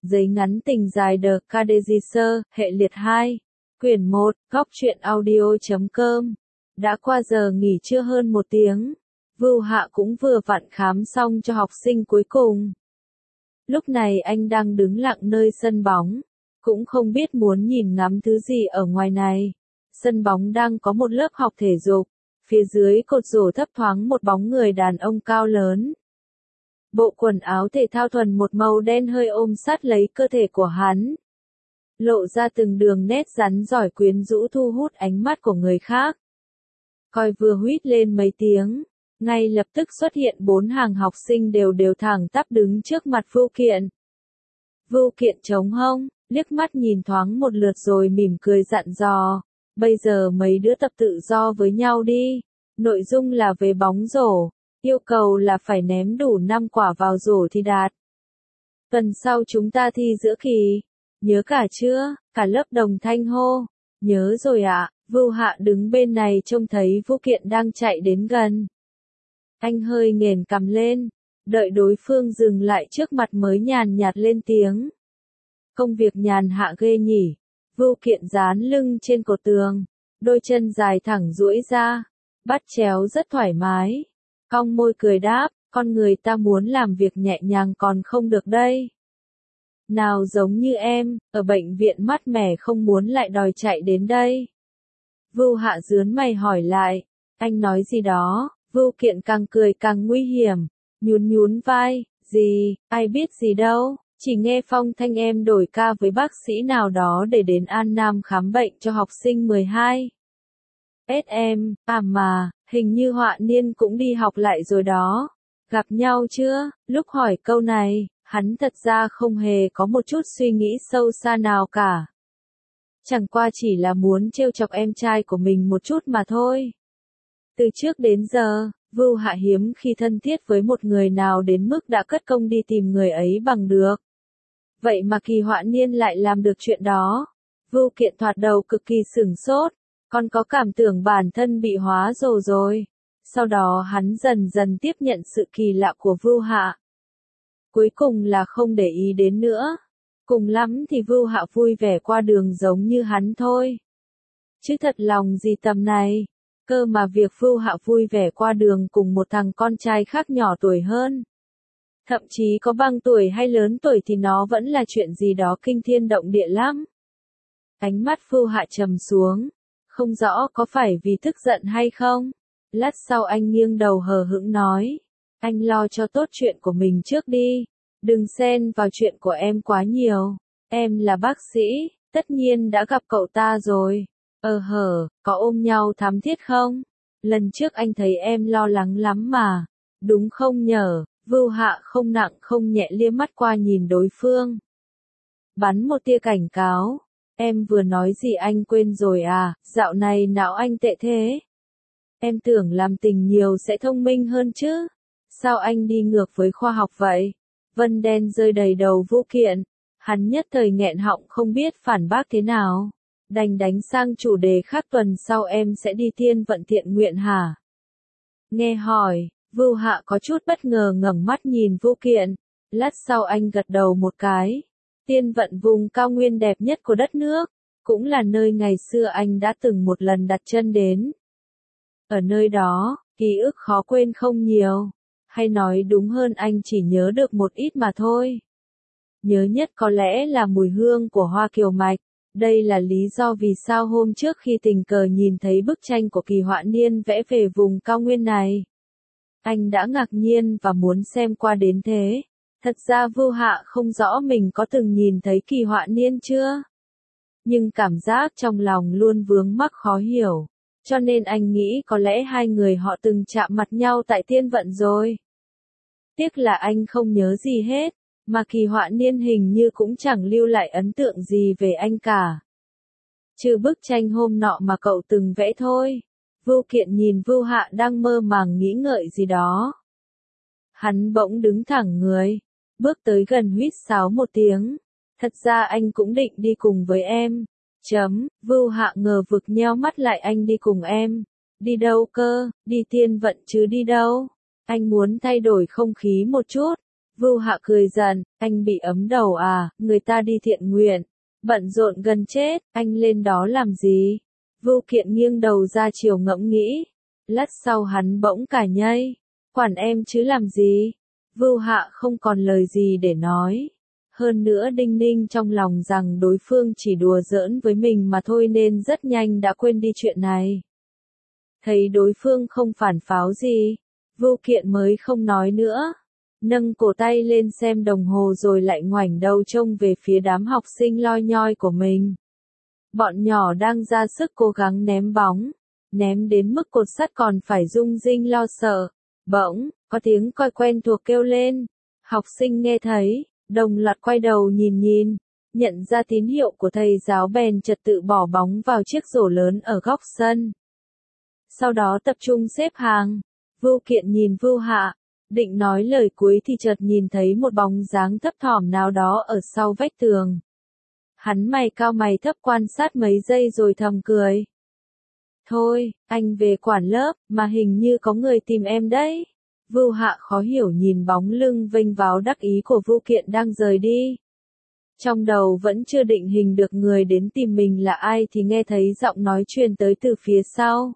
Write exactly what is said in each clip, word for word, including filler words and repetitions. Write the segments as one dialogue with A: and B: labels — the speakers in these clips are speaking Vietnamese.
A: Giấy ngắn tình dài The Cadegisser, hệ liệt hai. Quyển một, góc truyện audio.com. Đã qua giờ nghỉ trưa hơn một tiếng. Vưu Hạ cũng vừa vặn khám xong cho học sinh cuối cùng. Lúc này anh đang đứng lặng nơi sân bóng. Cũng không biết muốn nhìn ngắm thứ gì ở ngoài này. Sân bóng đang có một lớp học thể dục. Phía dưới cột rổ thấp thoáng một bóng người đàn ông cao lớn. Bộ quần áo thể thao thuần một màu đen hơi ôm sát lấy cơ thể của hắn. Lộ ra từng đường nét rắn giỏi quyến rũ thu hút ánh mắt của người khác. Coi vừa huýt lên mấy tiếng, ngay lập tức xuất hiện bốn hàng học sinh đều đều thẳng tắp đứng trước mặt Vưu Kiện. Vưu Kiện chống hông, liếc mắt nhìn thoáng một lượt rồi mỉm cười dặn dò, bây giờ mấy đứa tập tự do với nhau đi, nội dung là về bóng rổ. Yêu cầu là phải ném đủ năm quả vào rổ thì đạt. Tuần sau chúng ta thi giữa kỳ. Nhớ cả chưa? Cả lớp đồng thanh hô. Nhớ rồi ạ. À. Vưu Hạ đứng bên này trông thấy Vưu Kiện đang chạy đến gần. Anh hơi nghển cằm lên. Đợi đối phương dừng lại trước mặt mới nhàn nhạt lên tiếng. Công việc nhàn hạ ghê nhỉ. Vưu Kiện dán lưng trên cột tường. Đôi chân dài thẳng duỗi ra. Bắt chéo rất thoải mái. Cong môi cười đáp, con người ta muốn làm việc nhẹ nhàng còn không được đây. Nào giống như em, ở bệnh viện mát mẻ không muốn lại đòi chạy đến đây. Vưu Hạ dướn mày hỏi lại, anh nói gì đó, Vưu Kiện càng cười càng nguy hiểm, nhún nhún vai, gì, ai biết gì đâu, chỉ nghe phong thanh em đổi ca với bác sĩ nào đó để đến An Nam khám bệnh cho học sinh mười hai. ét em, à mà, hình như Họa Niên cũng đi học lại rồi đó. Gặp nhau chưa? Lúc hỏi câu này, hắn thật ra không hề có một chút suy nghĩ sâu xa nào cả. Chẳng qua chỉ là muốn trêu chọc em trai của mình một chút mà thôi. Từ trước đến giờ, Vưu Hạ hiếm khi thân thiết với một người nào đến mức đã cất công đi tìm người ấy bằng được. Vậy mà Kỳ Họa Niên lại làm được chuyện đó. Vưu Kiện thoạt đầu cực kỳ sửng sốt. Còn có cảm tưởng bản thân bị hóa rồ rồi. Sau đó hắn dần dần tiếp nhận sự kỳ lạ của Vưu Hạ. Cuối cùng là không để ý đến nữa. Cùng lắm thì Vưu Hạ vui vẻ qua đường giống như hắn thôi. Chứ thật lòng gì tầm này. Cơ mà việc Vưu Hạ vui vẻ qua đường cùng một thằng con trai khác nhỏ tuổi hơn. Thậm chí có bằng tuổi hay lớn tuổi thì nó vẫn là chuyện gì đó kinh thiên động địa lắm. Ánh mắt Vưu Hạ trầm xuống. Không rõ có phải vì tức giận hay không? Lát sau anh nghiêng đầu hờ hững nói. Anh lo cho tốt chuyện của mình trước đi. Đừng xen vào chuyện của em quá nhiều. Em là bác sĩ, tất nhiên đã gặp cậu ta rồi. Ờ hở, có ôm nhau thắm thiết không? Lần trước anh thấy em lo lắng lắm mà. Đúng không nhở? Vưu Hạ không nặng không nhẹ liếc mắt qua nhìn đối phương. Bắn một tia cảnh cáo. Em vừa nói gì anh quên rồi à, dạo này não anh tệ thế. Em tưởng làm tình nhiều sẽ thông minh hơn chứ. Sao anh đi ngược với khoa học vậy? Vân đen rơi đầy đầu Vưu Kiện. Hắn nhất thời nghẹn họng không biết phản bác thế nào. Đành đánh sang chủ đề khác, tuần sau em sẽ đi Tiên Vận thiện nguyện hả? Nghe hỏi, Vưu Hạ có chút bất ngờ ngẩng mắt nhìn Vưu Kiện. Lát sau anh gật đầu một cái. Tiên Vận vùng cao nguyên đẹp nhất của đất nước, cũng là nơi ngày xưa anh đã từng một lần đặt chân đến. Ở nơi đó, ký ức khó quên không nhiều, hay nói đúng hơn anh chỉ nhớ được một ít mà thôi. Nhớ nhất có lẽ là mùi hương của hoa kiều mạch, đây là lý do vì sao hôm trước khi tình cờ nhìn thấy bức tranh của Kỳ Họa Niên vẽ về vùng cao nguyên này. Anh đã ngạc nhiên và muốn xem qua đến thế. Thật ra Vưu Hạ không rõ mình có từng nhìn thấy Kỳ Họa Niên chưa. Nhưng cảm giác trong lòng luôn vướng mắc khó hiểu. Cho nên anh nghĩ có lẽ hai người họ từng chạm mặt nhau tại Tiên Vận rồi. Tiếc là anh không nhớ gì hết, mà Kỳ Họa Niên hình như cũng chẳng lưu lại ấn tượng gì về anh cả. Trừ bức tranh hôm nọ mà cậu từng vẽ thôi. Vưu Kiện nhìn Vưu Hạ đang mơ màng nghĩ ngợi gì đó. Hắn bỗng đứng thẳng người. Bước tới gần huýt sáo một tiếng. Thật ra anh cũng định đi cùng với em. Chấm, Vưu Hạ ngờ vực nheo mắt lại, anh đi cùng em. Đi đâu cơ, đi Tiên Vận chứ đi đâu. Anh muốn thay đổi không khí một chút. Vưu Hạ cười giận, anh bị ấm đầu à, người ta đi thiện nguyện, bận rộn gần chết, anh lên đó làm gì? Vưu Kiện nghiêng đầu ra chiều ngẫm nghĩ, lát sau hắn bỗng cả nhây, quản em chứ làm gì? Vưu Hạ không còn lời gì để nói. Hơn nữa đinh ninh trong lòng rằng đối phương chỉ đùa giỡn với mình mà thôi nên rất nhanh đã quên đi chuyện này. Thấy đối phương không phản pháo gì, Vưu Kiện mới không nói nữa. Nâng cổ tay lên xem đồng hồ rồi lại ngoảnh đầu trông về phía đám học sinh loi nhoi của mình. Bọn nhỏ đang ra sức cố gắng ném bóng, ném đến mức cột sắt còn phải rung rinh lo sợ. Bỗng, có tiếng coi quen thuộc kêu lên. Học sinh nghe thấy, đồng loạt quay đầu nhìn nhìn, nhận ra tín hiệu của thầy giáo bèn trật tự bỏ bóng vào chiếc rổ lớn ở góc sân. Sau đó tập trung xếp hàng. Vưu Kiện nhìn Vưu Hạ, định nói lời cuối thì chợt nhìn thấy một bóng dáng thấp thỏm nào đó ở sau vách tường. Hắn mày cao mày thấp quan sát mấy giây rồi thầm cười. Thôi, anh về quản lớp, mà hình như có người tìm em đấy. Vưu Hạ khó hiểu nhìn bóng lưng vênh váo đắc ý của Vưu Kiện đang rời đi. Trong đầu vẫn chưa định hình được người đến tìm mình là ai thì nghe thấy giọng nói truyền tới từ phía sau.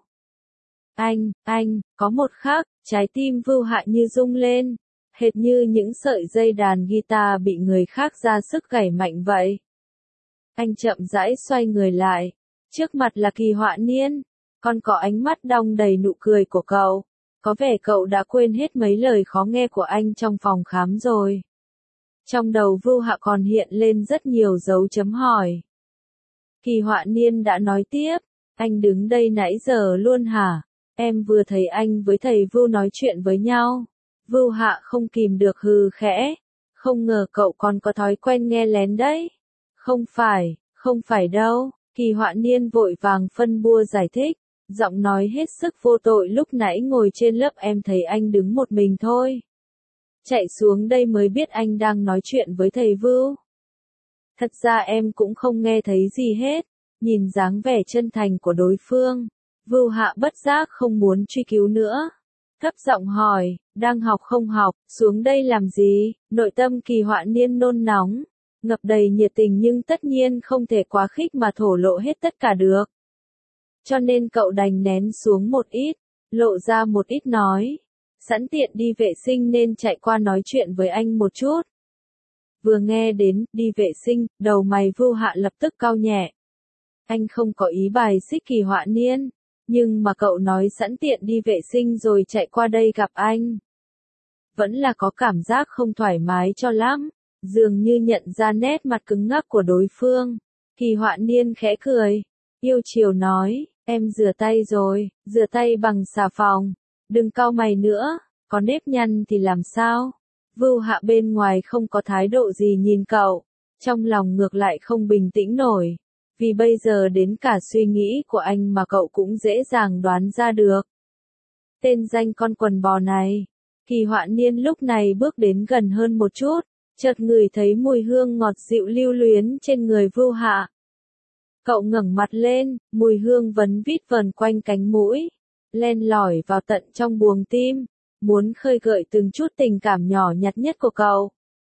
A: Anh, anh, có một khắc, trái tim Vưu Hạ như rung lên, hệt như những sợi dây đàn guitar bị người khác ra sức gảy mạnh vậy. Anh chậm rãi xoay người lại, trước mặt là Kỳ Họa Niên, còn có ánh mắt đong đầy nụ cười của cậu. Có vẻ cậu đã quên hết mấy lời khó nghe của anh trong phòng khám rồi. Trong đầu Vưu Hạ còn hiện lên rất nhiều dấu chấm hỏi. Kỳ Họa Niên đã nói tiếp, anh đứng đây nãy giờ luôn hả? Em vừa thấy anh với thầy Vưu nói chuyện với nhau. Vưu Hạ không kìm được hừ khẽ. Không ngờ cậu còn có thói quen nghe lén đấy. Không phải, không phải đâu. Kỳ Họa Niên vội vàng phân bua giải thích. Giọng nói hết sức vô tội lúc nãy ngồi trên lớp em thấy anh đứng một mình thôi. Chạy xuống đây mới biết anh đang nói chuyện với thầy Vưu. Thật ra em cũng không nghe thấy gì hết. Nhìn dáng vẻ chân thành của đối phương, Vưu Hạ bất giác không muốn truy cứu nữa. Thấp giọng hỏi, đang học không học, xuống đây làm gì? Nội tâm Kỳ Họa Niên nôn nóng, ngập đầy nhiệt tình nhưng tất nhiên không thể quá khích mà thổ lộ hết tất cả được. Cho nên cậu đành nén xuống một ít, lộ ra một ít nói. Sẵn tiện đi vệ sinh nên chạy qua nói chuyện với anh một chút. Vừa nghe đến, đi vệ sinh, đầu mày Vưu Hạ lập tức cau nhẹ. Anh không có ý bài xích Kỳ Họa Niên, nhưng mà cậu nói sẵn tiện đi vệ sinh rồi chạy qua đây gặp anh. Vẫn là có cảm giác không thoải mái cho lắm, dường như nhận ra nét mặt cứng ngắc của đối phương. Kỳ Họa Niên khẽ cười, yêu chiều nói, em rửa tay rồi, rửa tay bằng xà phòng, đừng cau mày nữa, có nếp nhăn thì làm sao? Vưu Hạ bên ngoài không có thái độ gì nhìn cậu, trong lòng ngược lại không bình tĩnh nổi, vì bây giờ đến cả suy nghĩ của anh mà cậu cũng dễ dàng đoán ra được. Tên danh con quần bò này. Kỳ Họa Niên lúc này bước đến gần hơn một chút, chợt ngửi thấy mùi hương ngọt dịu lưu luyến trên người Vưu Hạ. Cậu ngẩng mặt lên, mùi hương vấn vít vờn quanh cánh mũi, len lỏi vào tận trong buồng tim, muốn khơi gợi từng chút tình cảm nhỏ nhặt nhất của cậu.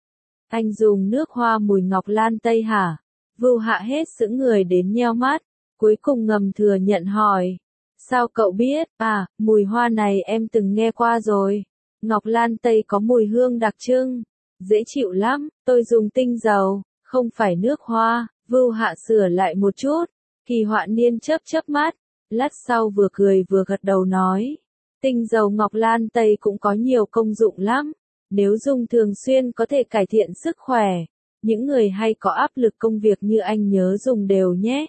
A: Anh dùng nước hoa mùi ngọc lan tây hả? Vưu Hạ hết sững người đến nheo mắt, cuối cùng ngầm thừa nhận hỏi. Sao cậu biết? À, mùi hoa này em từng nghe qua rồi. Ngọc lan tây có mùi hương đặc trưng, dễ chịu lắm, tôi dùng tinh dầu, không phải nước hoa. Vưu Hạ sửa lại một chút, Kỳ Họa Niên chớp chớp mắt, lát sau vừa cười vừa gật đầu nói. Tinh dầu ngọc lan tây cũng có nhiều công dụng lắm, nếu dùng thường xuyên có thể cải thiện sức khỏe. Những người hay có áp lực công việc như anh nhớ dùng đều nhé.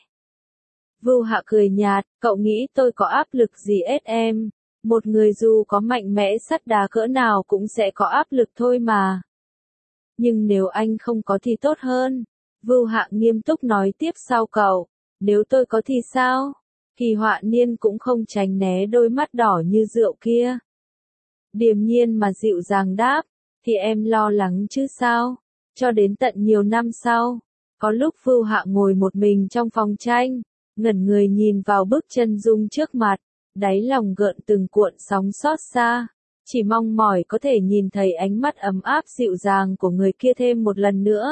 A: Vưu Hạ cười nhạt, cậu nghĩ tôi có áp lực gì ết em? Một người dù có mạnh mẽ sắt đá cỡ nào cũng sẽ có áp lực thôi mà. Nhưng nếu anh không có thì tốt hơn. Vưu Hạ nghiêm túc nói tiếp sau cậu, nếu tôi có thì sao? Kỳ Họa Niên cũng không tránh né đôi mắt đỏ như rượu kia. Điềm nhiên mà dịu dàng đáp, thì em lo lắng chứ sao? Cho đến tận nhiều năm sau, có lúc Vưu Hạ ngồi một mình trong phòng tranh, ngẩn người nhìn vào bức chân dung trước mặt, đáy lòng gợn từng cuộn sóng xót xa. chỉ mong mỏi có thể nhìn thấy ánh mắt ấm áp dịu dàng của người kia thêm một lần nữa.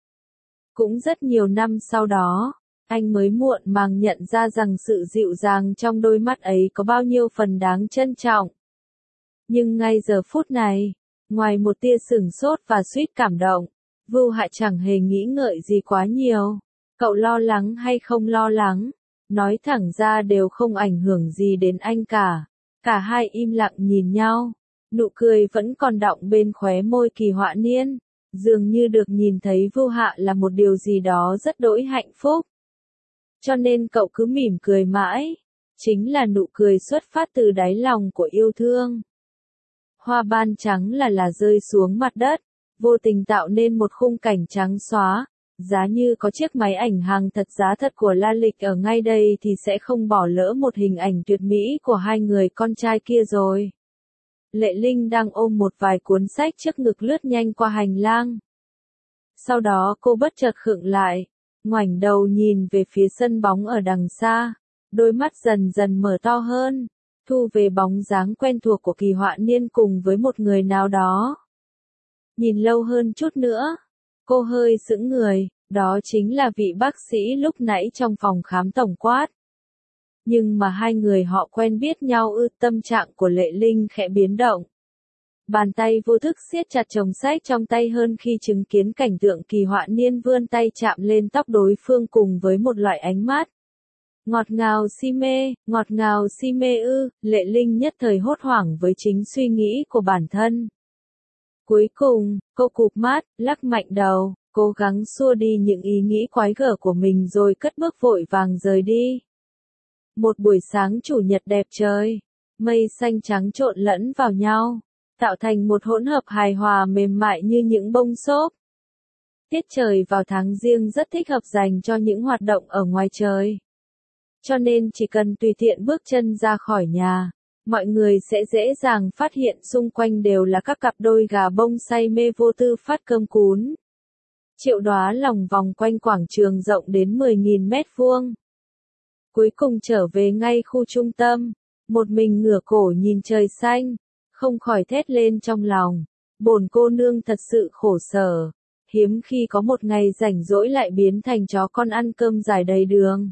A: Cũng rất nhiều năm sau đó, anh mới muộn màng nhận ra rằng sự dịu dàng trong đôi mắt ấy có bao nhiêu phần đáng trân trọng. Nhưng ngay giờ phút này, ngoài một tia sửng sốt và suýt cảm động, Vưu Hạ chẳng hề nghĩ ngợi gì quá nhiều. Cậu lo lắng hay không lo lắng, nói thẳng ra đều không ảnh hưởng gì đến anh cả. Cả hai im lặng nhìn nhau, nụ cười vẫn còn đọng bên khóe môi Kỳ Họa Niên, dường như được nhìn thấy Vưu Hạ là một điều gì đó rất đỗi hạnh phúc. Cho nên cậu cứ mỉm cười mãi, chính là nụ cười xuất phát từ đáy lòng của yêu thương. Hoa ban trắng là là rơi xuống mặt đất, vô tình tạo nên một khung cảnh trắng xóa. Giá như có chiếc máy ảnh hàng thật giá thật của La Lịch ở ngay đây thì sẽ không bỏ lỡ một hình ảnh tuyệt mỹ của hai người con trai kia rồi. Lệ Linh đang ôm một vài cuốn sách trước ngực lướt nhanh qua hành lang. Sau đó cô bất chợt khựng lại, ngoảnh đầu nhìn về phía sân bóng ở đằng xa, đôi mắt dần dần mở to hơn, thu về bóng dáng quen thuộc của Kỳ Họa Niên cùng với một người nào đó. Nhìn lâu hơn chút nữa, cô hơi sững người, đó chính là vị bác sĩ lúc nãy trong phòng khám tổng quát. Nhưng mà hai người họ quen biết nhau ư? Tâm trạng của Lệ Linh khẽ biến động. Bàn tay vô thức siết chặt chồng sách trong tay hơn khi chứng kiến cảnh tượng Kỳ Họa Niên vươn tay chạm lên tóc đối phương cùng với một loại ánh mắt ngọt ngào si mê, ngọt ngào si mê ư? Lệ Linh nhất thời hốt hoảng với chính suy nghĩ của bản thân. Cuối cùng, cô cụp mắt, lắc mạnh đầu, cố gắng xua đi những ý nghĩ quái gở của mình rồi cất bước vội vàng rời đi. Một buổi sáng chủ nhật đẹp trời, mây xanh trắng trộn lẫn vào nhau, tạo thành một hỗn hợp hài hòa mềm mại như những bông xốp. Tiết trời vào tháng Giêng rất thích hợp dành cho những hoạt động ở ngoài trời. Cho nên chỉ cần tùy tiện bước chân ra khỏi nhà, mọi người sẽ dễ dàng phát hiện xung quanh đều là các cặp đôi gà bông say mê vô tư phát cơm cún. Triệu Đóa lòng vòng quanh quảng trường rộng đến mười nghìn mét vuông. Cuối cùng trở về ngay khu trung tâm, một mình ngửa cổ nhìn trời xanh, không khỏi thét lên trong lòng. Bổn cô nương thật sự khổ sở, hiếm khi có một ngày rảnh rỗi lại biến thành chó con ăn cơm dài đầy đường.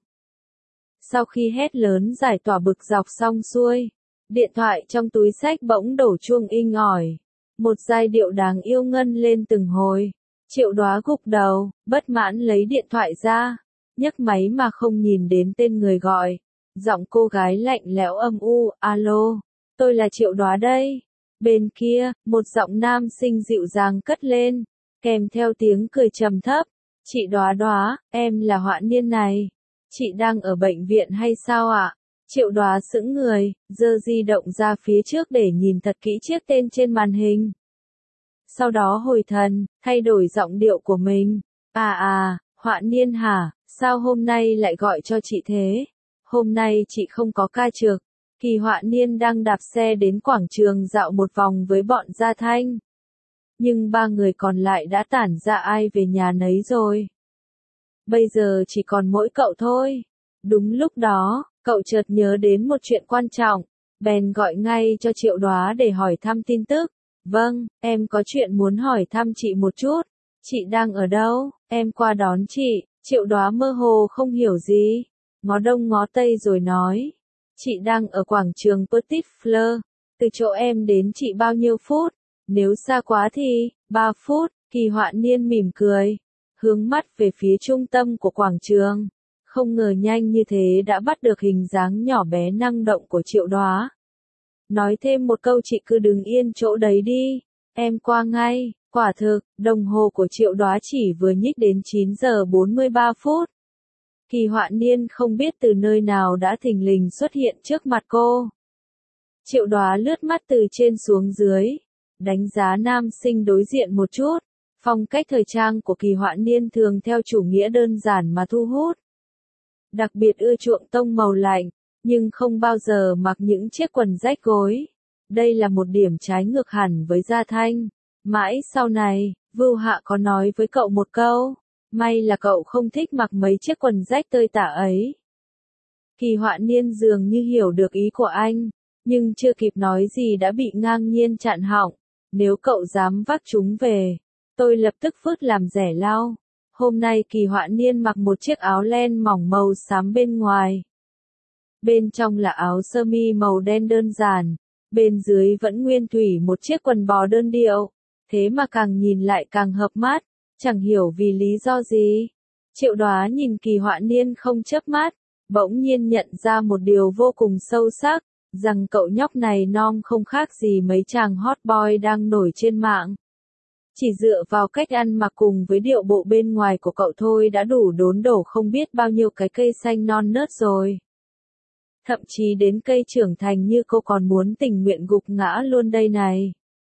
A: Sau khi hét lớn giải tỏa bực dọc xong xuôi, điện thoại trong túi xách bỗng đổ chuông inh ỏi. Một giai điệu đáng yêu ngân lên từng hồi. Triệu Đóa gục đầu, bất mãn lấy điện thoại ra, nhấc máy mà không nhìn đến tên người gọi. Giọng cô gái lạnh lẽo âm u, alo, tôi là Triệu Đóa đây. Bên kia, một giọng nam sinh dịu dàng cất lên, kèm theo tiếng cười trầm thấp. Chị Đóa Đóa, em là Họa Niên này. Chị đang ở bệnh viện hay sao ạ? Triệu Đóa sững người, giơ di động ra phía trước để nhìn thật kỹ chiếc tên trên màn hình. Sau đó hồi thần, thay đổi giọng điệu của mình. À à, Họa Niên hả, sao hôm nay lại gọi cho chị thế? Hôm nay chị không có ca trực. Kỳ Họa Niên đang đạp xe đến quảng trường dạo một vòng với bọn Gia Thanh. Nhưng ba người còn lại đã tản ra ai về nhà nấy rồi. Bây giờ chỉ còn mỗi cậu thôi. Đúng lúc đó, cậu chợt nhớ đến một chuyện quan trọng, bèn gọi ngay cho Triệu Đóa để hỏi thăm tin tức. Vâng, em có chuyện muốn hỏi thăm chị một chút. Chị đang ở đâu? Em qua đón chị. Triệu Đóa mơ hồ không hiểu gì, ngó đông ngó tây rồi nói. Chị đang ở quảng trường Petit Fleur. Từ chỗ em đến chị bao nhiêu phút? Nếu xa quá thì, ba phút. Kỳ Họa Niên mỉm cười, hướng mắt về phía trung tâm của quảng trường. Không ngờ nhanh như thế đã bắt được hình dáng nhỏ bé năng động của Triệu Đóa. Nói thêm một câu chị cứ đứng yên chỗ đấy đi, em qua ngay. Quả thực, đồng hồ của Triệu Đóa chỉ vừa nhích đến chín giờ bốn mươi ba phút. Kỳ Họa Niên không biết từ nơi nào đã thình lình xuất hiện trước mặt cô. Triệu Đóa lướt mắt từ trên xuống dưới, đánh giá nam sinh đối diện một chút. Phong cách thời trang của Kỳ Họa Niên thường theo chủ nghĩa đơn giản mà thu hút. Đặc biệt ưa chuộng tông màu lạnh, nhưng không bao giờ mặc những chiếc quần rách gối. Đây là một điểm trái ngược hẳn với Gia Thanh. Mãi sau này, Vưu Hạ có nói với cậu một câu, may là cậu không thích mặc mấy chiếc quần rách tơi tả ấy. Kỳ Họa Niên dường như hiểu được ý của anh, nhưng chưa kịp nói gì đã bị ngang nhiên chặn họng. Nếu cậu dám vác chúng về, tôi lập tức vứt làm rẻ lau. Hôm nay Kỳ Họa Niên mặc một chiếc áo len mỏng màu xám bên ngoài. Bên trong là áo sơ mi màu đen đơn giản, bên dưới vẫn nguyên thủy một chiếc quần bò đơn điệu. Thế mà càng nhìn lại càng hợp mắt, chẳng hiểu vì lý do gì. Triệu Đoá nhìn Kỳ Họa Niên không chớp mắt, bỗng nhiên nhận ra một điều vô cùng sâu sắc, rằng cậu nhóc này non không khác gì mấy chàng hot boy đang nổi trên mạng. Chỉ dựa vào cách ăn mặc cùng với điệu bộ bên ngoài của cậu thôi đã đủ đốn đổ không biết bao nhiêu cái cây xanh non nớt rồi. Thậm chí đến cây trưởng thành như cô còn muốn tình nguyện gục ngã luôn đây này.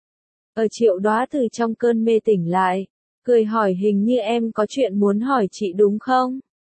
A: Ở Triệu Đoá từ trong cơn mê tỉnh lại, cười hỏi hình như em có chuyện muốn hỏi chị đúng không?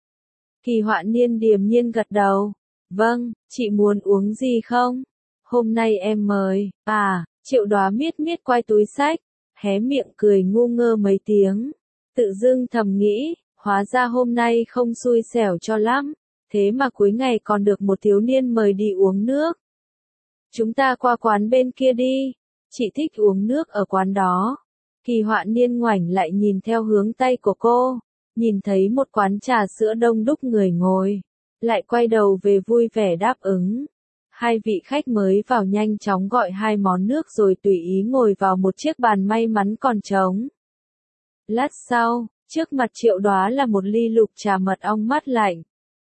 A: Kỳ Họa Niên điềm nhiên gật đầu. Vâng, chị muốn uống gì không? Hôm nay em mời. À, Triệu Đoá miết miết quay túi xách, hé miệng cười ngu ngơ mấy tiếng. Tự dưng thầm nghĩ, hóa ra hôm nay không xui xẻo cho lắm, thế mà cuối ngày còn được một thiếu niên mời đi uống nước. Chúng ta qua quán bên kia đi, chị thích uống nước ở quán đó. Kỳ Họa Niên ngoảnh lại nhìn theo hướng tay của cô, nhìn thấy một quán trà sữa đông đúc người ngồi, lại quay đầu về vui vẻ đáp ứng. Hai vị khách mới vào nhanh chóng gọi hai món nước rồi tùy ý ngồi vào một chiếc bàn may mắn còn trống. Lát sau, trước mặt Triệu Đoá là một ly lục trà mật ong mát lạnh.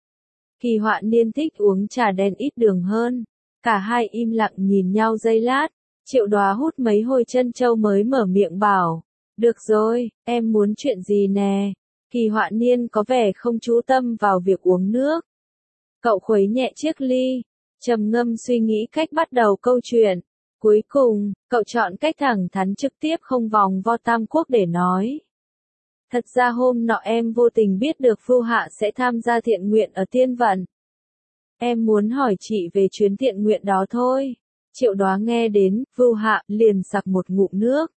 A: Kỳ Họa Niên thích uống trà đen ít đường hơn. Cả hai im lặng nhìn nhau giây lát, Triệu Đoá hút mấy hồi trân châu mới mở miệng bảo. Được rồi, em muốn chuyện gì nè? Kỳ Họa Niên có vẻ không chú tâm vào việc uống nước. Cậu khuấy nhẹ chiếc ly, trầm ngâm suy nghĩ cách bắt đầu câu chuyện. Cuối cùng, cậu chọn cách thẳng thắn trực tiếp không vòng vo tam quốc để nói. Thật ra hôm nọ em vô tình biết được Vưu Hạ sẽ tham gia thiện nguyện ở Tiên Vận. Em muốn hỏi chị về chuyến thiện nguyện đó thôi. Triệu Đoá nghe đến Vưu Hạ liền sặc một ngụm nước.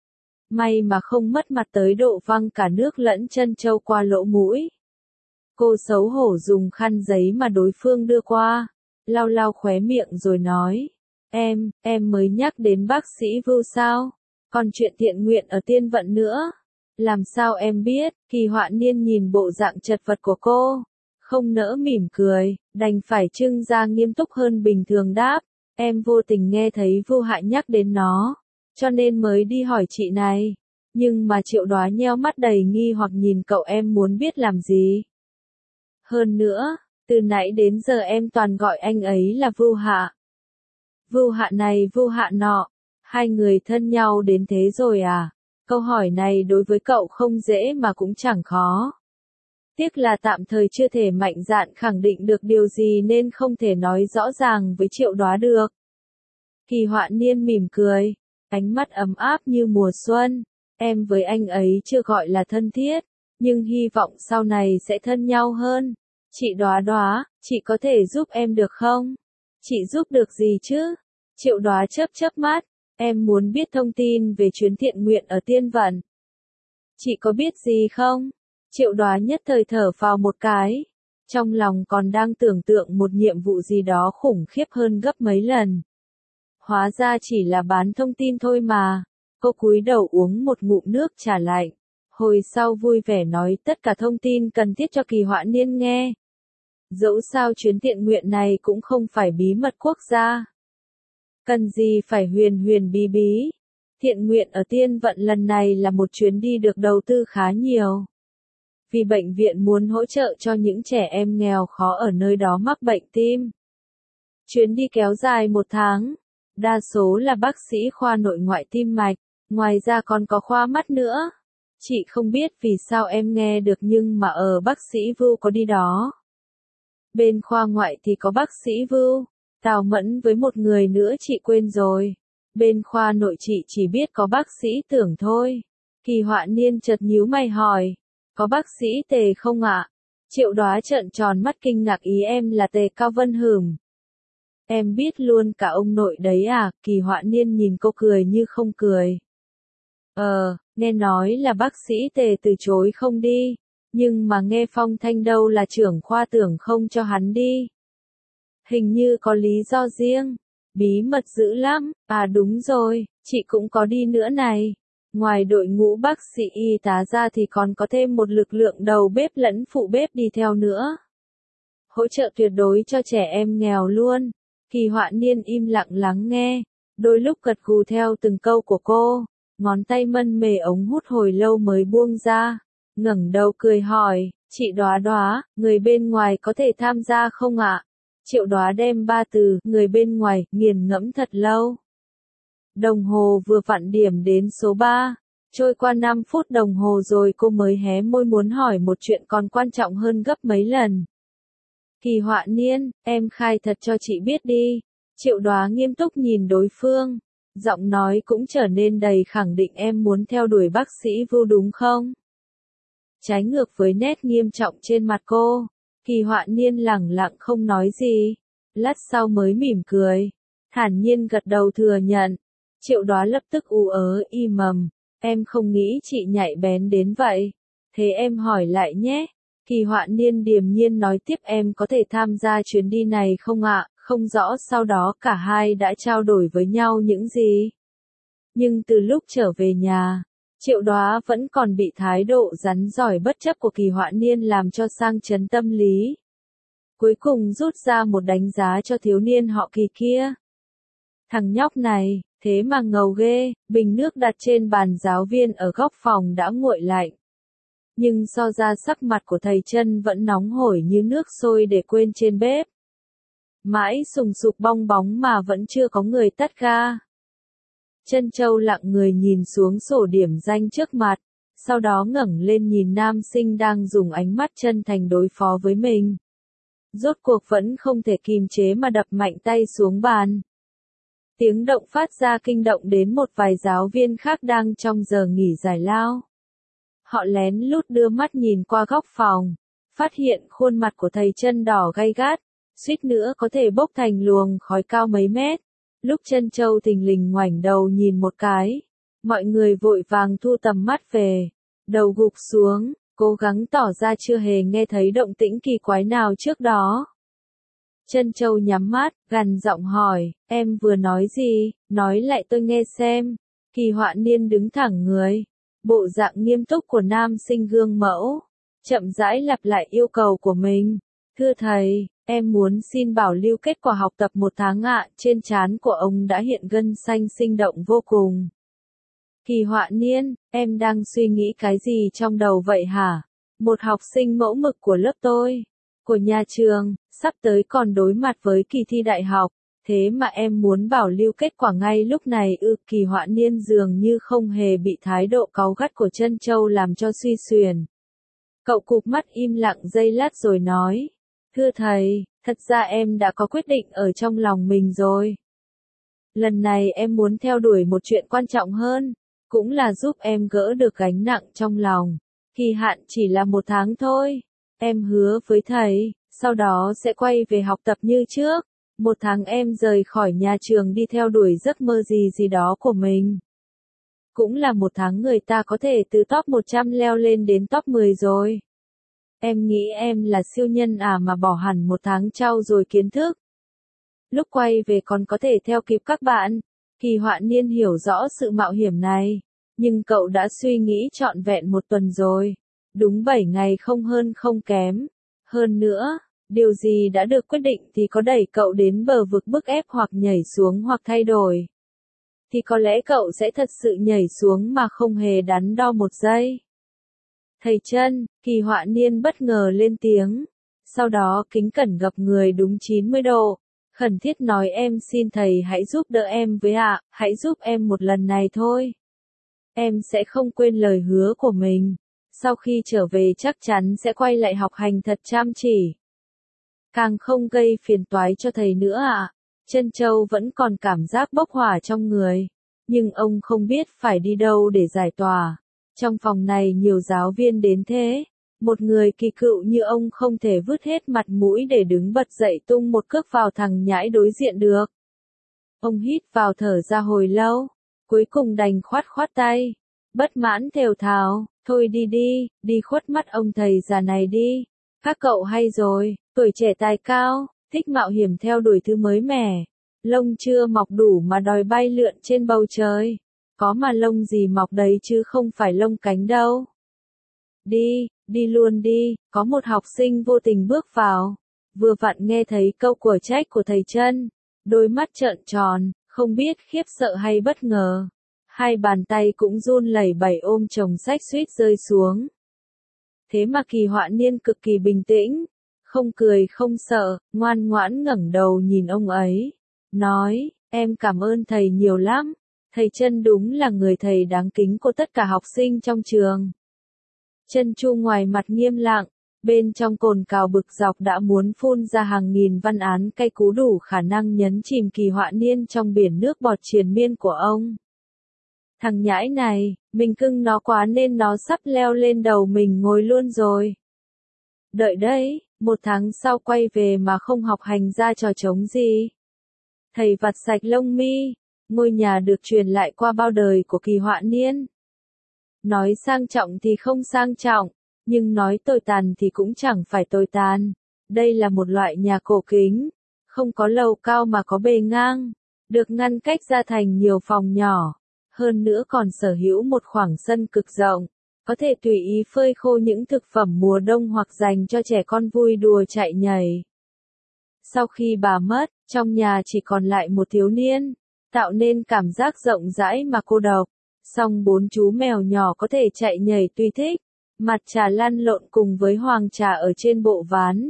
A: May mà không mất mặt tới độ văng cả nước lẫn chân châu qua lỗ mũi. Cô xấu hổ dùng khăn giấy mà đối phương đưa qua, lau lau khóe miệng rồi nói. Em, em mới nhắc đến bác sĩ Vưu sao? Còn chuyện thiện nguyện ở Tiên Vận nữa. Làm sao em biết? Kỳ Họa Niên nhìn bộ dạng chật vật của cô, không nỡ mỉm cười, đành phải trưng ra nghiêm túc hơn bình thường đáp. Em vô tình nghe thấy Vưu Hạ nhắc đến nó, cho nên mới đi hỏi chị này. Nhưng mà Triệu Đoá nheo mắt đầy nghi hoặc nhìn cậu em muốn biết làm gì. Hơn nữa, từ nãy đến giờ em toàn gọi anh ấy là Vưu Hạ. Vưu Hạ này Vưu Hạ nọ, hai người thân nhau đến thế rồi à? Câu hỏi này đối với cậu không dễ mà cũng chẳng khó. Tiếc là tạm thời chưa thể mạnh dạn khẳng định được điều gì nên không thể nói rõ ràng với Triệu Đoá được. Kỳ Họa Niên mỉm cười, ánh mắt ấm áp như mùa xuân. Em với anh ấy chưa gọi là thân thiết, nhưng hy vọng sau này sẽ thân nhau hơn. Chị Đoá Đoá, chị có thể giúp em được không? Chị giúp được gì chứ? Triệu Đoá chớp chớp mắt, em muốn biết thông tin về chuyến thiện nguyện ở Tiên Vận. Chị có biết gì không? Triệu Đoá nhất thời thở phào một cái, trong lòng còn đang tưởng tượng một nhiệm vụ gì đó khủng khiếp hơn gấp mấy lần. Hóa ra chỉ là bán thông tin thôi mà. Cô cúi đầu uống một ngụm nước trà lạnh, hồi sau vui vẻ nói tất cả thông tin cần thiết cho Kỳ Họa Niên nghe. Dẫu sao chuyến thiện nguyện này cũng không phải bí mật quốc gia. Cần gì phải huyền huyền bí bí. Thiện nguyện ở Tiên Vận lần này là một chuyến đi được đầu tư khá nhiều. Vì bệnh viện muốn hỗ trợ cho những trẻ em nghèo khó ở nơi đó mắc bệnh tim. Chuyến đi kéo dài một tháng. Đa số là bác sĩ khoa nội ngoại tim mạch, ngoài ra còn có khoa mắt nữa. Chị không biết vì sao em nghe được nhưng mà ở bác sĩ Vưu có đi đó. Bên khoa ngoại thì có bác sĩ Vưu, Tào Mẫn với một người nữa chị quên rồi. Bên khoa nội chị chỉ biết có bác sĩ Tưởng thôi. Kỳ Họa Niên chợt nhíu mày hỏi, có bác sĩ Tề không ạ? Triệu Đoá trợn tròn mắt kinh ngạc, ý em là Tề Cao Vân Hửm. Em biết luôn cả ông nội đấy à? Kỳ Họa Niên nhìn cô cười như không cười. Ờ, nghe nói là bác sĩ Tề từ chối không đi, nhưng mà nghe phong thanh đâu là trưởng khoa Tưởng không cho hắn đi. Hình như có lý do riêng. Bí mật dữ lắm, à đúng rồi, chị cũng có đi nữa này. Ngoài đội ngũ bác sĩ y tá ra thì còn có thêm một lực lượng đầu bếp lẫn phụ bếp đi theo nữa. Hỗ trợ tuyệt đối cho trẻ em nghèo luôn. Kỳ Họa Niên im lặng lắng nghe, đôi lúc gật gù theo từng câu của cô, ngón tay mân mề ống hút hồi lâu mới buông ra, ngẩng đầu cười hỏi, chị Đóa Đóa, người bên ngoài có thể tham gia không ạ? Triệu Đóa đem ba từ, người bên ngoài, nghiền ngẫm thật lâu. Đồng hồ vừa vặn điểm đến số ba, trôi qua năm phút đồng hồ rồi cô mới hé môi muốn hỏi một chuyện còn quan trọng hơn gấp mấy lần. Kỳ Họa Niên, em khai thật cho chị biết đi. Triệu Đóa nghiêm túc nhìn đối phương, giọng nói cũng trở nên đầy khẳng định, em muốn theo đuổi bác sĩ Vu đúng không? Trái ngược với nét nghiêm trọng trên mặt cô, Kỳ Họa Niên lẳng lặng không nói gì, lát sau mới mỉm cười, thản nhiên gật đầu thừa nhận. Triệu Đóa lập tức ú ớ im mầm, em không nghĩ chị nhạy bén đến vậy. Thế em hỏi lại nhé. Kỳ Họa Niên điềm nhiên nói tiếp, em có thể tham gia chuyến đi này không ạ? Không rõ sau đó cả hai đã trao đổi với nhau những gì. Nhưng từ lúc trở về nhà, Triệu Đóa vẫn còn bị thái độ rắn rỏi bất chấp của Kỳ Họa Niên làm cho sang chấn tâm lý. Cuối cùng rút ra một đánh giá cho thiếu niên họ Kỳ kia. Thằng nhóc này, thế mà ngầu ghê, bình nước đặt trên bàn giáo viên ở góc phòng đã nguội lạnh. Nhưng so ra sắc mặt của thầy Chân vẫn nóng hổi như nước sôi để quên trên bếp. Mãi sùng sục bong bóng mà vẫn chưa có người tắt ga. Trân Châu lặng người nhìn xuống sổ điểm danh trước mặt, sau đó ngẩng lên nhìn nam sinh đang dùng ánh mắt chân thành đối phó với mình. Rốt cuộc vẫn không thể kìm chế mà đập mạnh tay xuống bàn. Tiếng động phát ra kinh động đến một vài giáo viên khác đang trong giờ nghỉ giải lao. Họ lén lút đưa mắt nhìn qua góc phòng, phát hiện khuôn mặt của thầy Chân đỏ gay gắt, suýt nữa có thể bốc thành luồng khói cao mấy mét. Lúc Trân Châu thình lình ngoảnh đầu nhìn một cái, mọi người vội vàng thu tầm mắt về, đầu gục xuống, cố gắng tỏ ra chưa hề nghe thấy động tĩnh kỳ quái nào trước đó. Trân Châu nhắm mắt, gằn giọng hỏi, em vừa nói gì, nói lại tôi nghe xem. Kỳ Họa Niên đứng thẳng người, bộ dạng nghiêm túc của nam sinh gương mẫu, chậm rãi lặp lại yêu cầu của mình. Thưa thầy, em muốn xin bảo lưu kết quả học tập một tháng ạ. Trên trán của ông đã hiện gân xanh sinh động vô cùng. Kỳ Họa Niên, em đang suy nghĩ cái gì trong đầu vậy hả? Một học sinh mẫu mực của lớp tôi, của nhà trường, sắp tới còn đối mặt với kỳ thi đại học, thế mà em muốn bảo lưu kết quả ngay lúc này ư? Kỳ Họa Niên dường như không hề bị thái độ cáu gắt của Trân Châu làm cho suy xuyển. Cậu cụp mắt im lặng giây lát rồi nói, thưa thầy, thật ra em đã có quyết định ở trong lòng mình rồi. Lần này em muốn theo đuổi một chuyện quan trọng hơn, cũng là giúp em gỡ được gánh nặng trong lòng. Kỳ hạn chỉ là một tháng thôi. Em hứa với thầy, sau đó sẽ quay về học tập như trước. Một tháng em rời khỏi nhà trường đi theo đuổi giấc mơ gì gì đó của mình. Cũng là một tháng người ta có thể từ top một trăm leo lên đến top mười rồi. Em nghĩ em là siêu nhân à mà bỏ hẳn một tháng trau dồi kiến thức. Lúc quay về còn có thể theo kịp các bạn. Kỳ Họa Niên hiểu rõ sự mạo hiểm này, nhưng cậu đã suy nghĩ trọn vẹn một tuần rồi. Đúng bảy ngày không hơn không kém. Hơn nữa, điều gì đã được quyết định thì có đẩy cậu đến bờ vực bức ép hoặc nhảy xuống hoặc thay đổi. Thì có lẽ cậu sẽ thật sự nhảy xuống mà không hề đắn đo một giây. Thầy Chân, Kỳ Họa Niên bất ngờ lên tiếng. Sau đó kính cẩn gập người đúng chín mươi độ. Khẩn thiết nói em xin thầy hãy giúp đỡ em với ạ, hãy giúp em một lần này thôi. Em sẽ không quên lời hứa của mình. Sau khi trở về chắc chắn sẽ quay lại học hành thật chăm chỉ. Càng không gây phiền toái cho thầy nữa ạ. Trân Châu vẫn còn cảm giác bốc hỏa trong người. Nhưng ông không biết phải đi đâu để giải tỏa. Trong phòng này nhiều giáo viên đến thế. Một người kỳ cựu như ông không thể vứt hết mặt mũi để đứng bật dậy tung một cước vào thằng nhãi đối diện được. Ông hít vào thở ra hồi lâu. Cuối cùng đành khoát khoát tay. Bất mãn thều thào, thôi đi đi, đi khuất mắt ông thầy già này đi. Các cậu hay rồi, tuổi trẻ tài cao, thích mạo hiểm theo đuổi thứ mới mẻ. Lông chưa mọc đủ mà đòi bay lượn trên bầu trời. Có mà lông gì mọc đấy chứ không phải lông cánh đâu. Đi, đi luôn đi, có một học sinh vô tình bước vào. Vừa vặn nghe thấy câu của trách của thầy Chân. Đôi mắt trợn tròn, không biết khiếp sợ hay bất ngờ. Hai bàn tay cũng run lẩy bẩy ôm chồng sách suýt rơi xuống. Thế mà Kỳ Họa Niên cực kỳ bình tĩnh, không cười không sợ, ngoan ngoãn ngẩng đầu nhìn ông ấy. Nói, em cảm ơn thầy nhiều lắm. Thầy Chân đúng là người thầy đáng kính của tất cả học sinh trong trường. Chân Chu ngoài mặt nghiêm lặng, bên trong cồn cào bực dọc đã muốn phun ra hàng nghìn văn án cay cú đủ khả năng nhấn chìm Kỳ Họa Niên trong biển nước bọt triền miên của ông. Thằng nhãi này, mình cưng nó quá nên nó sắp leo lên đầu mình ngồi luôn rồi. Đợi đấy, một tháng sau quay về mà không học hành ra trò trống gì. Thầy vặt sạch lông mi, ngôi nhà được truyền lại qua bao đời của Kỳ Họa Niên. Nói sang trọng thì không sang trọng, nhưng nói tồi tàn thì cũng chẳng phải tồi tàn. Đây là một loại nhà cổ kính, không có lầu cao mà có bề ngang, được ngăn cách ra thành nhiều phòng nhỏ. Hơn nữa còn sở hữu một khoảng sân cực rộng, có thể tùy ý phơi khô những thực phẩm mùa đông hoặc dành cho trẻ con vui đùa chạy nhảy. Sau khi bà mất, trong nhà chỉ còn lại một thiếu niên, tạo nên cảm giác rộng rãi mà cô độc. Song bốn chú mèo nhỏ có thể chạy nhảy tùy thích, mặt trà lăn lộn cùng với hoàng trà ở trên bộ ván.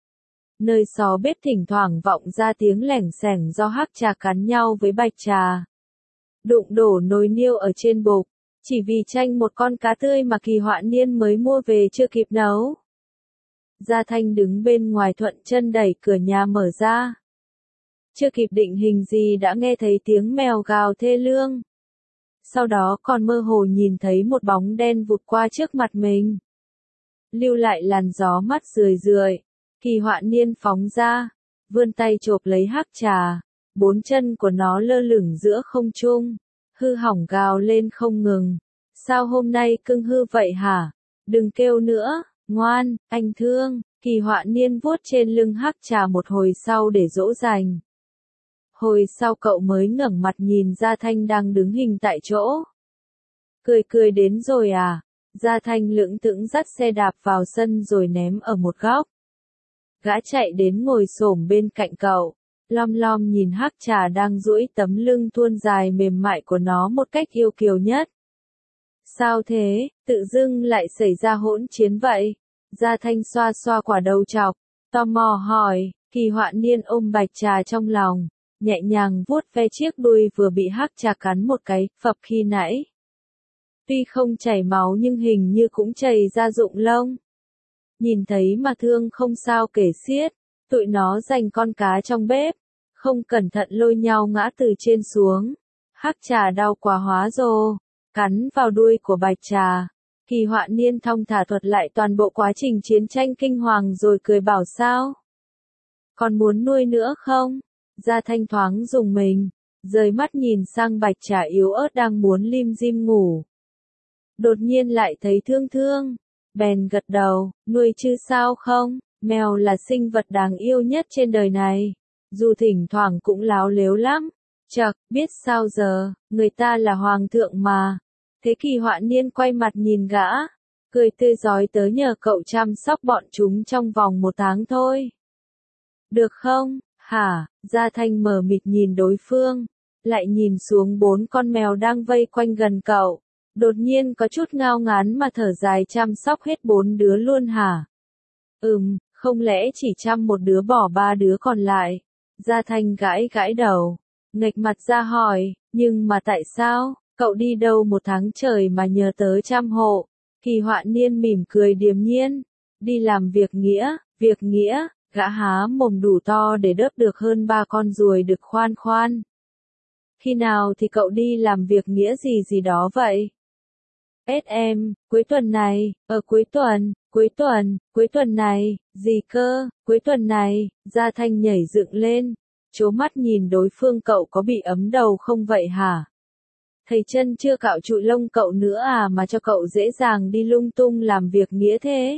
A: Nơi xó bếp thỉnh thoảng vọng ra tiếng lẻng xẻng do hắc trà cắn nhau với bạch trà. Đụng đổ nồi niêu ở trên bục, chỉ vì tranh một con cá tươi mà Kỳ Họa Niên mới mua về chưa kịp nấu. Gia Thanh đứng bên ngoài thuận chân đẩy cửa nhà mở ra. Chưa kịp định hình gì đã nghe thấy tiếng mèo gào thê lương. Sau đó còn mơ hồ nhìn thấy một bóng đen vụt qua trước mặt mình. Lưu lại làn gió mắt rười rượi, Kỳ Họa Niên phóng ra, vươn tay chộp lấy hắc trà. Bốn chân của nó lơ lửng giữa không trung, hư hỏng gào lên không ngừng. Sao hôm nay cưng hư vậy hả? Đừng kêu nữa, ngoan, anh thương. Kỳ Họa Niên vuốt trên lưng hắc trà một hồi sau để dỗ dành. Hồi sau cậu mới ngẩng mặt nhìn Gia Thanh đang đứng hình tại chỗ. Cười cười đến rồi à? Gia Thanh lững thững dắt xe đạp vào sân rồi ném ở một góc. Gã chạy đến ngồi xổm bên cạnh cậu. Lom lom nhìn hắc trà đang duỗi tấm lưng thuôn dài mềm mại của nó một cách yêu kiều nhất. Sao thế, tự dưng lại xảy ra hỗn chiến vậy? Gia Thanh xoa xoa quả đầu trọc, tò mò hỏi. Kỳ Họa Niên ôm bạch trà trong lòng, nhẹ nhàng vuốt ve chiếc đuôi vừa bị hắc trà cắn một cái, phập khi nãy. Tuy không chảy máu nhưng hình như cũng chảy ra rụng lông. Nhìn thấy mà thương không sao kể xiết, tụi nó giành con cá trong bếp. Không cẩn thận lôi nhau ngã từ trên xuống. Hắc trà đau quá hóa rồ, cắn vào đuôi của bạch trà. Kỳ Họa Niên thong thả thuật lại toàn bộ quá trình chiến tranh kinh hoàng rồi cười bảo sao? Còn muốn nuôi nữa không? Gia Thanh thoáng rùng mình, rời mắt nhìn sang bạch trà yếu ớt đang muốn lim dim ngủ. Đột nhiên lại thấy thương thương, bèn gật đầu, nuôi chứ sao không? Mèo là sinh vật đáng yêu nhất trên đời này. Dù thỉnh thoảng cũng láo lếu lắm. Chậc, biết sao giờ, người ta là hoàng thượng mà. Thế Kỳ Họa Niên quay mặt nhìn gã, cười tươi rói tớ nhờ cậu chăm sóc bọn chúng trong vòng một tháng thôi. Được không, hả? Gia Thanh mờ mịt nhìn đối phương, lại nhìn xuống bốn con mèo đang vây quanh gần cậu. Đột nhiên có chút ngao ngán mà thở dài chăm sóc hết bốn đứa luôn hả? Ừm, không lẽ chỉ chăm một đứa bỏ ba đứa còn lại? Gia Thanh gãi gãi đầu, nghệch mặt ra hỏi, nhưng mà tại sao, cậu đi đâu một tháng trời mà nhờ tớ chăm hộ? Kỳ Họa Niên mỉm cười điềm nhiên, đi làm việc nghĩa, việc nghĩa, gã há mồm đủ to để đớp được hơn ba con ruồi đực khoan khoan. Khi nào thì cậu đi làm việc nghĩa gì gì đó vậy? ét em, cuối tuần này, ở cuối tuần, cuối tuần, cuối tuần này, gì cơ, cuối tuần này, Gia Thanh nhảy dựng lên, trố mắt nhìn đối phương cậu có bị ấm đầu không vậy hả? Thầy Chân chưa cạo trụi lông cậu nữa à mà cho cậu dễ dàng đi lung tung làm việc nghĩa thế?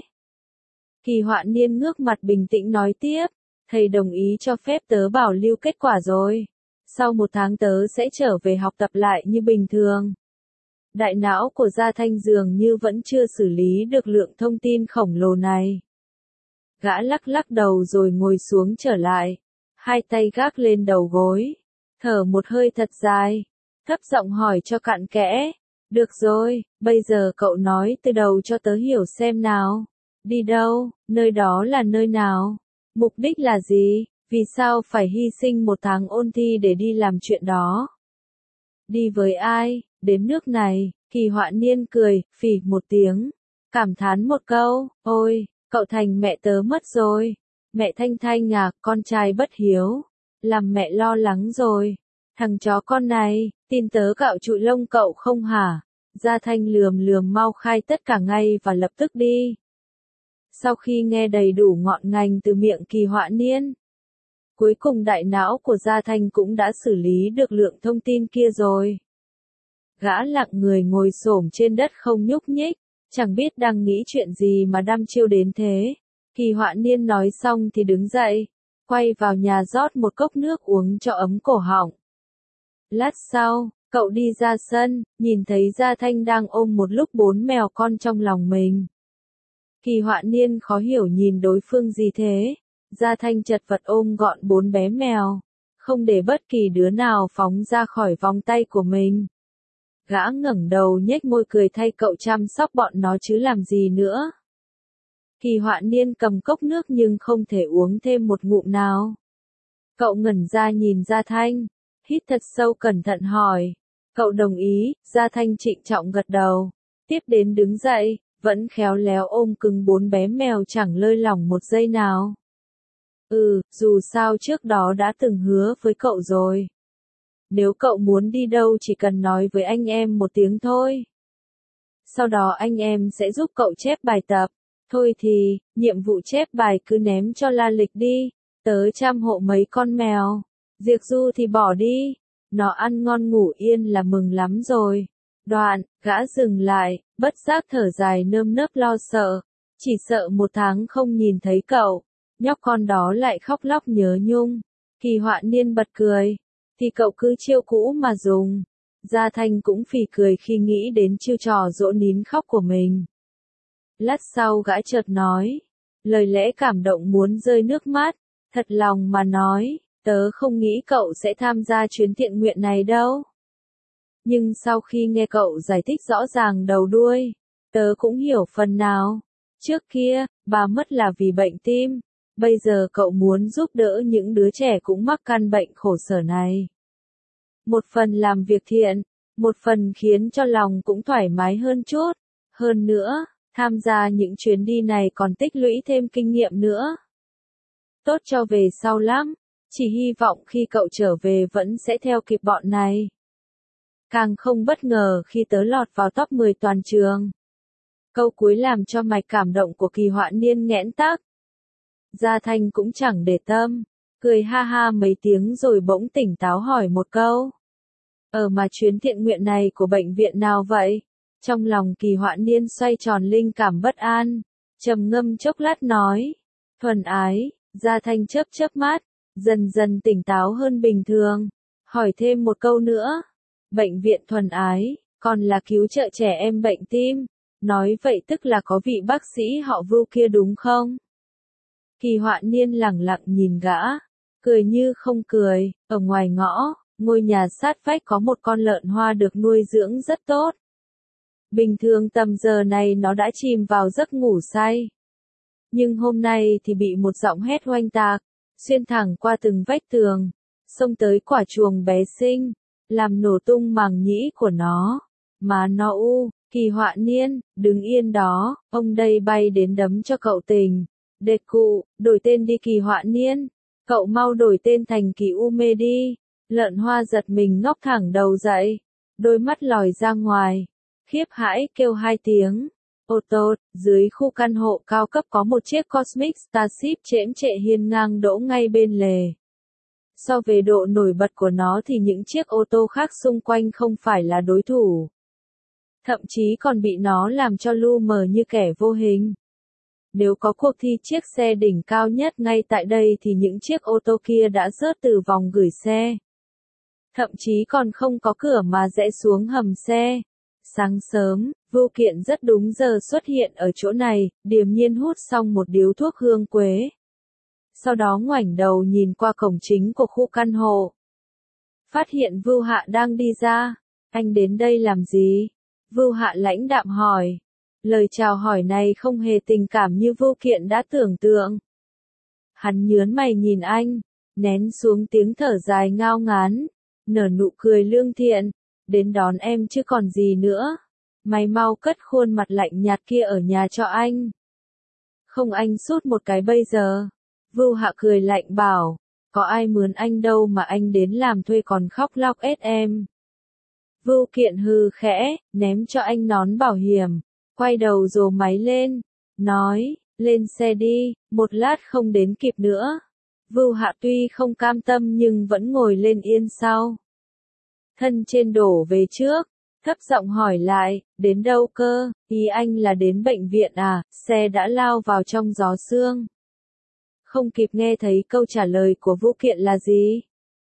A: Kỳ Họa Niên ngước mặt bình tĩnh nói tiếp, thầy đồng ý cho phép tớ bảo lưu kết quả rồi. Sau một tháng tớ sẽ trở về học tập lại như bình thường. Đại não của Gia Thanh dường như vẫn chưa xử lý được lượng thông tin khổng lồ này. Gã lắc lắc đầu rồi ngồi xuống trở lại, hai tay gác lên đầu gối, thở một hơi thật dài, thấp giọng hỏi cho cặn kẽ. Được rồi, bây giờ cậu nói từ đầu cho tớ hiểu xem nào. Đi đâu, nơi đó là nơi nào, mục đích là gì, vì sao phải hy sinh một tháng ôn thi để đi làm chuyện đó? Đi với ai, đến nước này, Kỳ Họa Niên cười, phì một tiếng, cảm thán một câu, ôi, cậu thành mẹ tớ mất rồi. Mẹ Thanh Thanh à, con trai bất hiếu, làm mẹ lo lắng rồi. Thằng chó con này, tin tớ cạo trụi lông cậu không hả? Gia Thanh lườm lườm mau khai tất cả ngay và lập tức đi. Sau khi nghe đầy đủ ngọn ngành từ miệng Kỳ Họa Niên, cuối cùng đại não của Gia Thanh cũng đã xử lý được lượng thông tin kia rồi. Gã lặng người ngồi xổm trên đất không nhúc nhích, chẳng biết đang nghĩ chuyện gì mà đăm chiêu đến thế. Kỳ Họa Niên nói xong thì đứng dậy, quay vào nhà rót một cốc nước uống cho ấm cổ họng. Lát sau, cậu đi ra sân, nhìn thấy Gia Thanh đang ôm một lúc bốn mèo con trong lòng mình. Kỳ Họa Niên khó hiểu nhìn đối phương gì thế. Gia Thanh chật vật ôm gọn bốn bé mèo, không để bất kỳ đứa nào phóng ra khỏi vòng tay của mình. Gã ngẩng đầu nhếch môi cười thay cậu chăm sóc bọn nó chứ làm gì nữa. Kỳ Họa Niên cầm cốc nước nhưng không thể uống thêm một ngụm nào. Cậu ngẩn ra nhìn Gia Thanh, hít thật sâu cẩn thận hỏi. Cậu đồng ý, Gia Thanh trịnh trọng gật đầu. Tiếp đến đứng dậy, vẫn khéo léo ôm cứng bốn bé mèo chẳng lơi lỏng một giây nào. Ừ, dù sao trước đó đã từng hứa với cậu rồi. Nếu cậu muốn đi đâu chỉ cần nói với anh em một tiếng thôi. Sau đó anh em sẽ giúp cậu chép bài tập. Thôi thì, nhiệm vụ chép bài cứ ném cho La Lịch đi. Tớ chăm hộ mấy con mèo. Diệc Du thì bỏ đi. Nó ăn ngon ngủ yên là mừng lắm rồi. Đoạn, gã dừng lại, bất giác thở dài nơm nớp lo sợ. Chỉ sợ một tháng không nhìn thấy cậu. Nhóc con đó lại khóc lóc nhớ nhung. Kỳ Họa Niên bật cười. Thì cậu cứ chiêu cũ mà dùng. Gia Thanh cũng phì cười khi nghĩ đến chiêu trò dỗ nín khóc của mình. Lát sau gã chợt nói. Lời lẽ cảm động muốn rơi nước mắt. Thật lòng mà nói, tớ không nghĩ cậu sẽ tham gia chuyến thiện nguyện này đâu. Nhưng sau khi nghe cậu giải thích rõ ràng đầu đuôi, tớ cũng hiểu phần nào. Trước kia, bà mất là vì bệnh tim. Bây giờ cậu muốn giúp đỡ những đứa trẻ cũng mắc căn bệnh khổ sở này. Một phần làm việc thiện, một phần khiến cho lòng cũng thoải mái hơn chút. Hơn nữa, tham gia những chuyến đi này còn tích lũy thêm kinh nghiệm nữa. Tốt cho về sau lắm, chỉ hy vọng khi cậu trở về vẫn sẽ theo kịp bọn này. Càng không bất ngờ khi tớ lọt vào top mười toàn trường. Câu cuối làm cho mạch cảm động của Kỳ Họa Niên nghẽn tắc. Gia Thanh cũng chẳng để tâm, cười ha ha mấy tiếng rồi bỗng tỉnh táo hỏi một câu. Ở mà chuyến thiện nguyện này của bệnh viện nào vậy? Trong lòng Kỳ Họa Niên xoay tròn linh cảm bất an, trầm ngâm chốc lát nói. Thuần ái, Gia Thanh chớp chớp mắt, dần dần tỉnh táo hơn bình thường, hỏi thêm một câu nữa. Bệnh viện Thuần ái, còn là cứu trợ trẻ em bệnh tim, nói vậy tức là có vị bác sĩ họ Vưu kia đúng không? Kỳ Họa Niên lẳng lặng nhìn gã, cười như không cười. Ở ngoài ngõ, ngôi nhà sát vách có một con lợn hoa được nuôi dưỡng rất tốt. Bình thường tầm giờ này nó đã chìm vào giấc ngủ say. Nhưng hôm nay thì bị một giọng hét oanh tạc, xuyên thẳng qua từng vách tường, xông tới quả chuồng bé xinh, làm nổ tung màng nhĩ của nó. Má nó u, Kỳ Họa Niên, đứng yên đó, ông đây bay đến đấm cho cậu tình. Đệt cụ, đổi tên đi Kỳ Họa Niên, cậu mau đổi tên thành Kỳ U Mê đi. Lợn hoa giật mình ngóc thẳng đầu dậy, đôi mắt lòi ra ngoài, khiếp hãi kêu hai tiếng. Ô tô, dưới khu căn hộ cao cấp có một chiếc Cosmic Starship chễm chệ hiên ngang đỗ ngay bên lề. So về độ nổi bật của nó thì những chiếc ô tô khác xung quanh không phải là đối thủ. Thậm chí còn bị nó làm cho lu mờ như kẻ vô hình. Nếu có cuộc thi chiếc xe đỉnh cao nhất ngay tại đây thì những chiếc ô tô kia đã rớt từ vòng gửi xe. thậm chí còn không có cửa mà rẽ xuống hầm xe. Sáng sớm, Vưu Kiện rất đúng giờ xuất hiện ở chỗ này, điềm nhiên hút xong một điếu thuốc hương quế. Sau đó ngoảnh đầu nhìn qua cổng chính của khu căn hộ. Phát hiện Vưu Hạ đang đi ra. Anh đến đây làm gì? Vưu Hạ lãnh đạm hỏi. Lời chào hỏi này không hề tình cảm như Vưu Kiện đã tưởng tượng. Hắn nhớn mày nhìn anh, nén xuống tiếng thở dài ngao ngán, nở nụ cười lương thiện. Đến đón em chứ còn gì nữa. Mày mau cất khuôn mặt lạnh nhạt kia ở nhà cho anh. Không anh sút một cái bây giờ. Vưu Hạ cười lạnh bảo, có ai mướn anh đâu mà anh đến làm thuê còn khóc lóc ết em. Vưu Kiện hừ khẽ, ném cho anh nón bảo hiểm, quay đầu rồ máy lên, nói, lên xe đi, một lát không đến kịp nữa. Vưu Hạ tuy không cam tâm nhưng vẫn ngồi lên yên sau. Thân trên đổ về trước, thấp giọng hỏi lại, đến đâu cơ, ý anh là đến bệnh viện à, xe đã lao vào trong gió sương. Không kịp nghe thấy câu trả lời của Vưu Kiện là gì.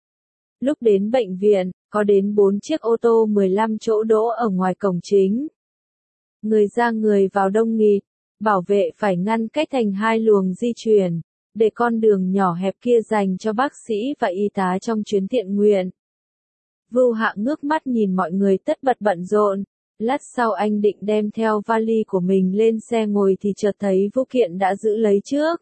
A: Lúc đến bệnh viện, có đến bốn chiếc ô tô mười lăm chỗ đỗ ở ngoài cổng chính. Người ra người vào đông nghịt, bảo vệ phải ngăn cách thành hai luồng di chuyển, để con đường nhỏ hẹp kia dành cho bác sĩ và y tá trong chuyến thiện nguyện. Vưu Hạ ngước mắt nhìn mọi người tất bật bận rộn, lát sau anh định đem theo vali của mình lên xe ngồi thì chợt thấy Vưu Kiện đã giữ lấy trước.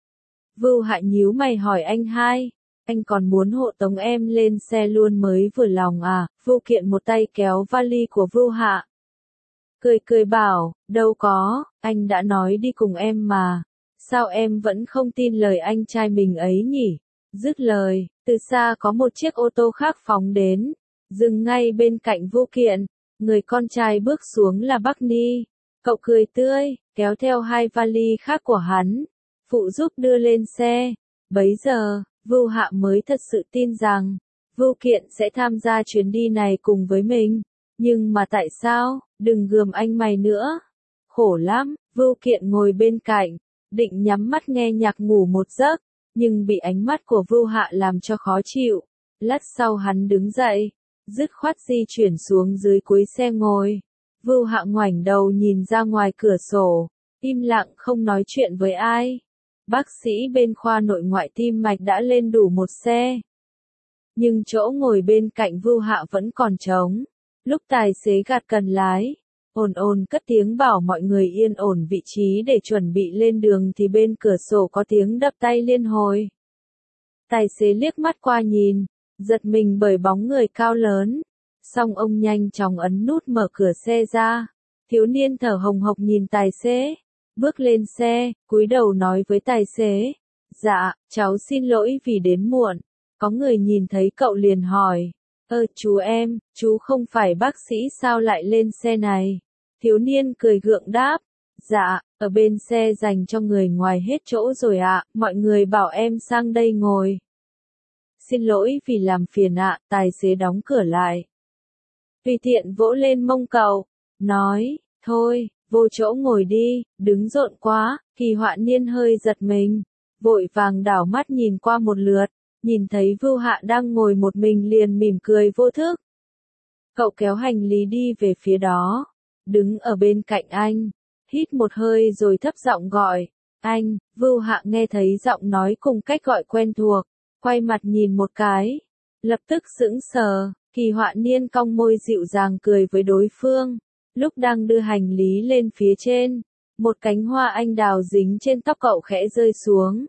A: Vưu Hạ nhíu mày hỏi anh hai, anh còn muốn hộ tống em lên xe luôn mới vừa lòng à? Vưu Kiện một tay kéo vali của Vưu Hạ. Cười cười bảo, đâu có, anh đã nói đi cùng em mà. Sao em vẫn không tin lời anh trai mình ấy nhỉ? Dứt lời, từ xa có một chiếc ô tô khác phóng đến, dừng ngay bên cạnh Vưu Kiện. Người con trai bước xuống là Bắc Ni. Cậu cười tươi, kéo theo hai vali khác của hắn, phụ giúp đưa lên xe. Bấy giờ, Vưu Hạ mới thật sự tin rằng, Vưu Kiện sẽ tham gia chuyến đi này cùng với mình. Nhưng mà tại sao, đừng gườm anh mày nữa. Khổ lắm, Vưu Kiện ngồi bên cạnh, định nhắm mắt nghe nhạc ngủ một giấc, nhưng bị ánh mắt của Vưu Hạ làm cho khó chịu. Lát sau hắn đứng dậy, dứt khoát di chuyển xuống dưới cuối xe ngồi. Vưu Hạ ngoảnh đầu nhìn ra ngoài cửa sổ, im lặng không nói chuyện với ai. Bác sĩ bên khoa nội ngoại tim mạch đã lên đủ một xe. Nhưng chỗ ngồi bên cạnh Vưu Hạ vẫn còn trống. Lúc tài xế gạt cần lái, ồn ồn cất tiếng bảo mọi người yên ổn vị trí để chuẩn bị lên đường thì bên cửa sổ có tiếng đập tay liên hồi. Tài xế liếc mắt qua nhìn, giật mình bởi bóng người cao lớn. Xong ông nhanh chóng ấn nút mở cửa xe ra. Thiếu niên thở hồng hộc nhìn tài xế, bước lên xe, cúi đầu nói với tài xế, dạ, cháu xin lỗi vì đến muộn. Có người nhìn thấy cậu liền hỏi, ơ chú em, chú không phải bác sĩ sao lại lên xe này? Thiếu niên cười gượng đáp, dạ, ở bên xe dành cho người ngoài hết chỗ rồi ạ, mọi người bảo em sang đây ngồi. Xin lỗi vì làm phiền ạ, tài xế đóng cửa lại. Tùy tiện vỗ lên mông cậu, nói, thôi, vô chỗ ngồi đi, đứng rộn quá. Kỳ Họa Niên hơi giật mình, vội vàng đảo mắt nhìn qua một lượt, nhìn thấy Vưu Hạ đang ngồi một mình liền mỉm cười vô thức. Cậu kéo hành lý đi về phía đó, đứng ở bên cạnh anh, hít một hơi rồi thấp giọng gọi, anh. Vưu Hạ nghe thấy giọng nói cùng cách gọi quen thuộc, quay mặt nhìn một cái, lập tức sững sờ. Kỳ Họa Niên cong môi dịu dàng cười với đối phương, lúc đang đưa hành lý lên phía trên, một cánh hoa anh đào dính trên tóc cậu khẽ rơi xuống,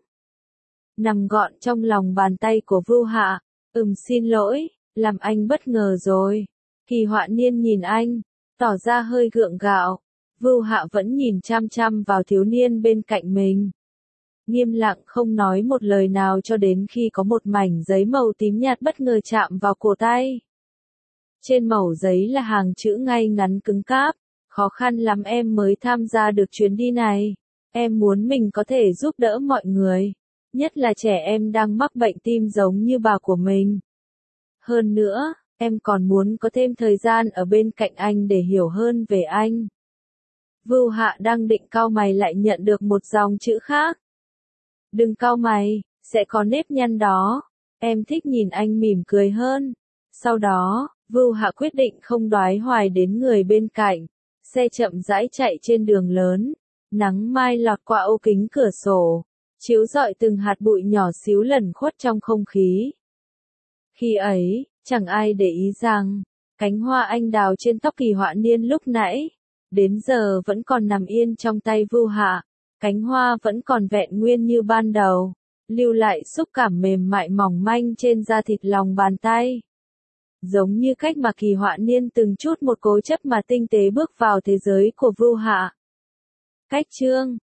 A: nằm gọn trong lòng bàn tay của Vưu Hạ. Ừm xin lỗi, làm anh bất ngờ rồi. Kỳ Họa Niên nhìn anh, tỏ ra hơi gượng gạo. Vưu Hạ vẫn nhìn chăm chăm vào thiếu niên bên cạnh mình, nghiêm lặng không nói một lời nào cho đến khi có một mảnh giấy màu tím nhạt bất ngờ chạm vào cổ tay. Trên mẩu giấy là hàng chữ ngay ngắn cứng cáp, khó khăn lắm em mới tham gia được chuyến đi này. Em muốn mình có thể giúp đỡ mọi người, nhất là trẻ em đang mắc bệnh tim giống như bà của mình. Hơn nữa, em còn muốn có thêm thời gian ở bên cạnh anh để hiểu hơn về anh. Vưu Hạ đang định cau mày lại nhận được một dòng chữ khác. Đừng cau mày, sẽ có nếp nhăn đó. Em thích nhìn anh mỉm cười hơn. Sau đó, Vưu Hạ quyết định không đoái hoài đến người bên cạnh, xe chậm rãi chạy trên đường lớn, nắng mai lọt qua ô kính cửa sổ, chiếu rọi từng hạt bụi nhỏ xíu lẩn khuất trong không khí. Khi ấy, chẳng ai để ý rằng, cánh hoa anh đào trên tóc Kỳ Họa Niên lúc nãy, đến giờ vẫn còn nằm yên trong tay Vưu Hạ, cánh hoa vẫn còn vẹn nguyên như ban đầu, lưu lại xúc cảm mềm mại mỏng manh trên da thịt lòng bàn tay. Giống như cách mà Kỳ Họa Niên từng chút một cố chấp mà tinh tế bước vào thế giới của Vưu Hạ. Cách chương